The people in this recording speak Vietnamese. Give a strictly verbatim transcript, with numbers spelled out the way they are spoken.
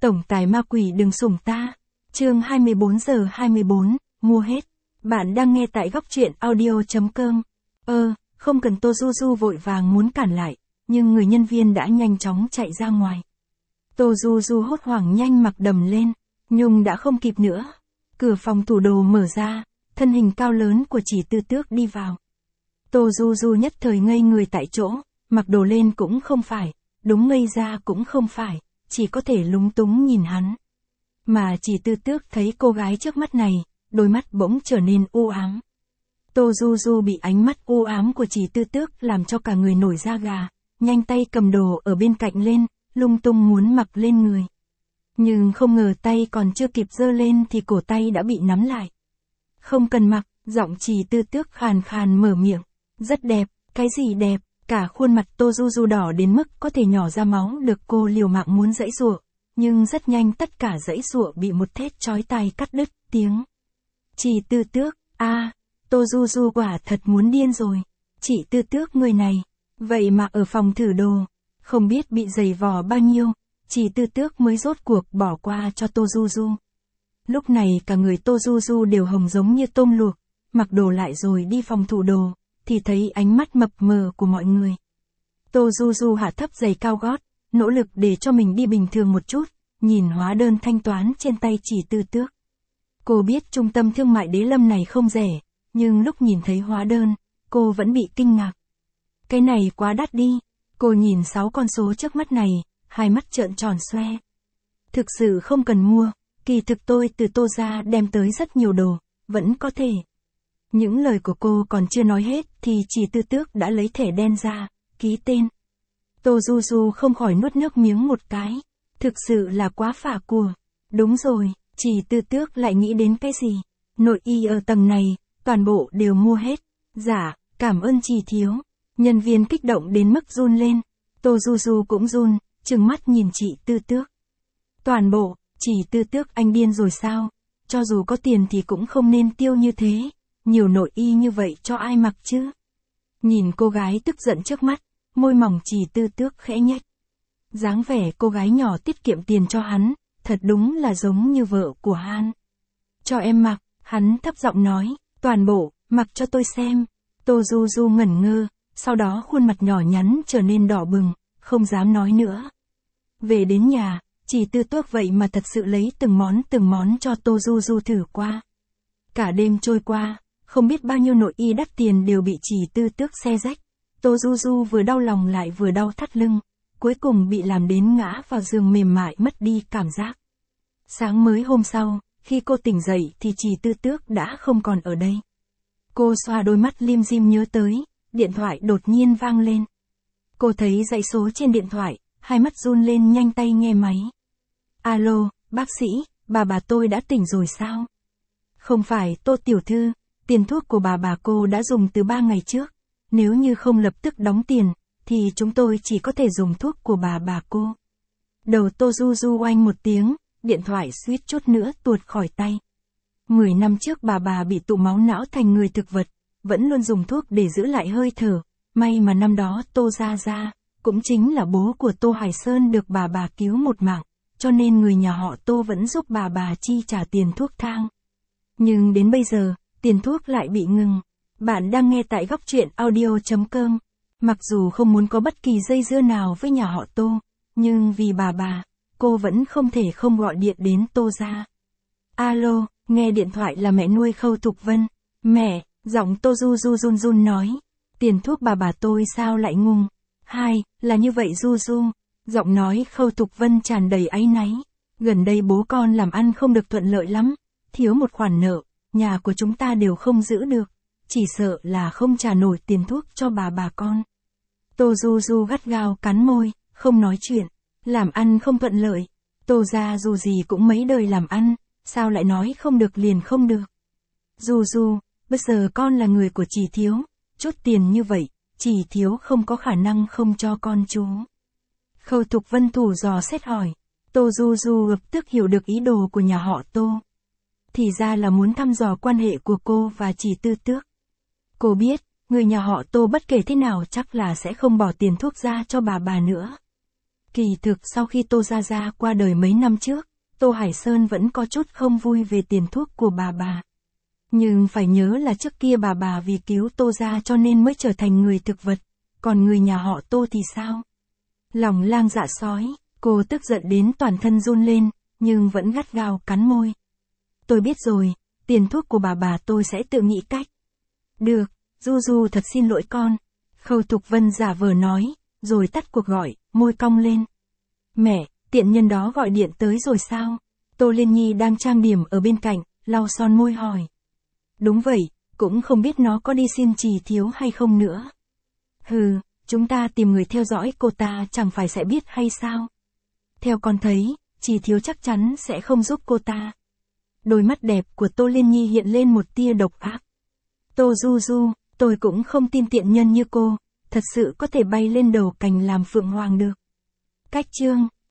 Tổng tài ma quỷ đừng sủng ta. Chương hai mươi bốn giờ hai mươi bốn, mua hết. Bạn đang nghe tại góc truyện audio.com. Ơ, không cần Tô Du Du vội vàng muốn cản lại, nhưng người nhân viên đã nhanh chóng chạy ra ngoài. Tô Du Du hốt hoảng nhanh mặc đầm lên, nhưng đã không kịp nữa. Cửa phòng tủ đồ mở ra, thân hình cao lớn của Chỉ Tư Tước đi vào. Tô Du Du nhất thời ngây người tại chỗ, mặc đồ lên cũng không phải, đúng ngây ra cũng không phải, chỉ có thể lúng túng nhìn hắn. Mà Chỉ Tư Tước thấy cô gái trước mắt này, đôi mắt bỗng trở nên u ám. Tô Du Du bị ánh mắt u ám của Chỉ Tư Tước làm cho cả người nổi da gà, nhanh tay cầm đồ ở bên cạnh lên, lung tung muốn mặc lên người. Nhưng không ngờ tay còn chưa kịp giơ lên thì cổ tay đã bị nắm lại. Không cần mặc, giọng Chỉ Tư Tước khàn khàn mở miệng. Rất đẹp, cái gì đẹp, cả khuôn mặt Tô Du Du đỏ đến mức có thể nhỏ ra máu được cô liều mạng muốn giãy giụa, nhưng rất nhanh tất cả giãy giụa bị một thét chói tai cắt đứt tiếng. Chỉ Tư Tước, a, à, Tô Du Du quả thật muốn điên rồi. Chỉ Tư Tước người này, vậy mà ở phòng thử đồ, không biết bị giày vò bao nhiêu, Chỉ Tư Tước mới rốt cuộc bỏ qua cho Tô Du Du. Lúc này cả người Tô Du Du đều hồng giống như tôm luộc, mặc đồ lại rồi đi phòng thủ đồ, thì thấy ánh mắt mập mờ của mọi người. Tô Du Du hạ thấp giày cao gót, nỗ lực để cho mình đi bình thường một chút, nhìn hóa đơn thanh toán trên tay Chỉ Tư Tước. Cô biết trung tâm thương mại Đế Lâm này không rẻ, nhưng lúc nhìn thấy hóa đơn, cô vẫn bị kinh ngạc. Cái này quá đắt đi, cô nhìn sáu con số trước mắt này, hai mắt trợn tròn xoe. Thực sự không cần mua, kỳ thực tôi từ Tô ra đem tới rất nhiều đồ, vẫn có thể. Những lời của cô còn chưa nói hết thì Chỉ Tư Tước đã lấy thẻ đen ra, ký tên. Tô Du Du không khỏi nuốt nước miếng một cái. Thực sự là quá phả của. Đúng rồi, Chỉ Tư Tước lại nghĩ đến cái gì? Nội y ở tầng này, toàn bộ đều mua hết. Dạ, cảm ơn Chỉ thiếu. Nhân viên kích động đến mức run lên. Tô Du Du cũng run, trừng mắt nhìn Chỉ Tư Tước. Toàn bộ, Chỉ Tư Tước anh điên rồi sao? Cho dù có tiền thì cũng không nên tiêu như thế. Nhiều nội y như vậy cho ai mặc chứ? Nhìn cô gái tức giận trước mắt, môi mỏng Chỉ Tư Tước khẽ nhếch. Dáng vẻ cô gái nhỏ tiết kiệm tiền cho hắn, thật đúng là giống như vợ của Han. Cho em mặc, hắn thấp giọng nói, toàn bộ, mặc cho tôi xem. Tô Du Du ngẩn ngơ, sau đó khuôn mặt nhỏ nhắn trở nên đỏ bừng, không dám nói nữa. Về đến nhà, Chỉ Tư Tước vậy mà thật sự lấy từng món từng món cho Tô Du Du thử qua. Cả đêm trôi qua, không biết bao nhiêu nội y đắt tiền đều bị Chỉ Tư Tước xé rách. Tô Du Du vừa đau lòng lại vừa đau thắt lưng, cuối cùng bị làm đến ngã vào giường mềm mại mất đi cảm giác. Sáng mới hôm sau, khi cô tỉnh dậy thì Chỉ Tư Tước đã không còn ở đây. Cô xoa đôi mắt lim dim nhớ tới, điện thoại đột nhiên vang lên. Cô thấy dãy số trên điện thoại, hai mắt run lên nhanh tay nghe máy. Alo, bác sĩ, bà bà tôi đã tỉnh rồi sao? Không phải Tô tiểu thư, tiền thuốc của bà bà cô đã dùng từ ba ngày trước. Nếu như không lập tức đóng tiền, thì chúng tôi chỉ có thể dùng thuốc của bà bà cô. Đầu Tô Du Du oanh một tiếng, điện thoại suýt chút nữa tuột khỏi tay. Mười năm trước bà bà bị tụ máu não thành người thực vật, vẫn luôn dùng thuốc để giữ lại hơi thở. May mà năm đó Tô Gia Gia, cũng chính là bố của Tô Hải Sơn được bà bà cứu một mạng, cho nên người nhà họ Tô vẫn giúp bà bà chi trả tiền thuốc thang. Nhưng đến bây giờ, tiền thuốc lại bị ngừng. Bạn đang nghe tại góc truyện audio.com. Mặc dù không muốn có bất kỳ dây dưa nào với nhà họ Tô, nhưng vì bà bà, cô vẫn không thể không gọi điện đến Tô gia. Alo, nghe điện thoại là mẹ nuôi Khâu Thục Vân. Mẹ, giọng Tô Du Du run run nói. Tiền thuốc bà bà tôi sao lại ngừng? Hai, là như vậy Du Du. Giọng nói Khâu Thục Vân tràn đầy áy náy. Gần đây bố con làm ăn không được thuận lợi lắm. Thiếu một khoản nợ, nhà của chúng ta đều không giữ được. Chỉ sợ là không trả nổi tiền thuốc cho bà bà con. Tô Du Du gắt gao cắn môi, không nói chuyện. Làm ăn không thuận lợi. Tô gia dù gì cũng mấy đời làm ăn, sao lại nói không được liền không được. Du Du, bây giờ con là người của Chỉ thiếu, chút tiền như vậy, Chỉ thiếu không có khả năng không cho con chú. Khâu Thục Vân thủ dò xét hỏi. Tô Du Du lập tức hiểu được ý đồ của nhà họ Tô. Thì ra là muốn thăm dò quan hệ của cô và Chỉ Tư Tước. Cô biết, người nhà họ Tô bất kể thế nào chắc là sẽ không bỏ tiền thuốc ra cho bà bà nữa. Kỳ thực sau khi Tô Gia Gia qua đời mấy năm trước, Tô Hải Sơn vẫn có chút không vui về tiền thuốc của bà bà. Nhưng phải nhớ là trước kia bà bà vì cứu Tô Gia cho nên mới trở thành người thực vật, còn người nhà họ Tô thì sao? Lòng lang dạ sói, cô tức giận đến toàn thân run lên, nhưng vẫn gắt gao cắn môi. Tôi biết rồi, tiền thuốc của bà bà tôi sẽ tự nghĩ cách. Được, Du Du thật xin lỗi con. Khâu Thục Vân giả vờ nói, rồi tắt cuộc gọi, môi cong lên. Mẹ, tiện nhân đó gọi điện tới rồi sao? Tô Liên Nhi đang trang điểm ở bên cạnh, lau son môi hỏi. Đúng vậy, cũng không biết nó có đi xin Trì Thiếu hay không nữa. Hừ, chúng ta tìm người theo dõi cô ta chẳng phải sẽ biết hay sao? Theo con thấy, Trì Thiếu chắc chắn sẽ không giúp cô ta. Đôi mắt đẹp của Tô Liên Nhi hiện lên một tia độc ác. Tô Du Du, tôi cũng không tin tiện nhân như cô, thật sự có thể bay lên đầu cành làm phượng hoàng được. Cách chương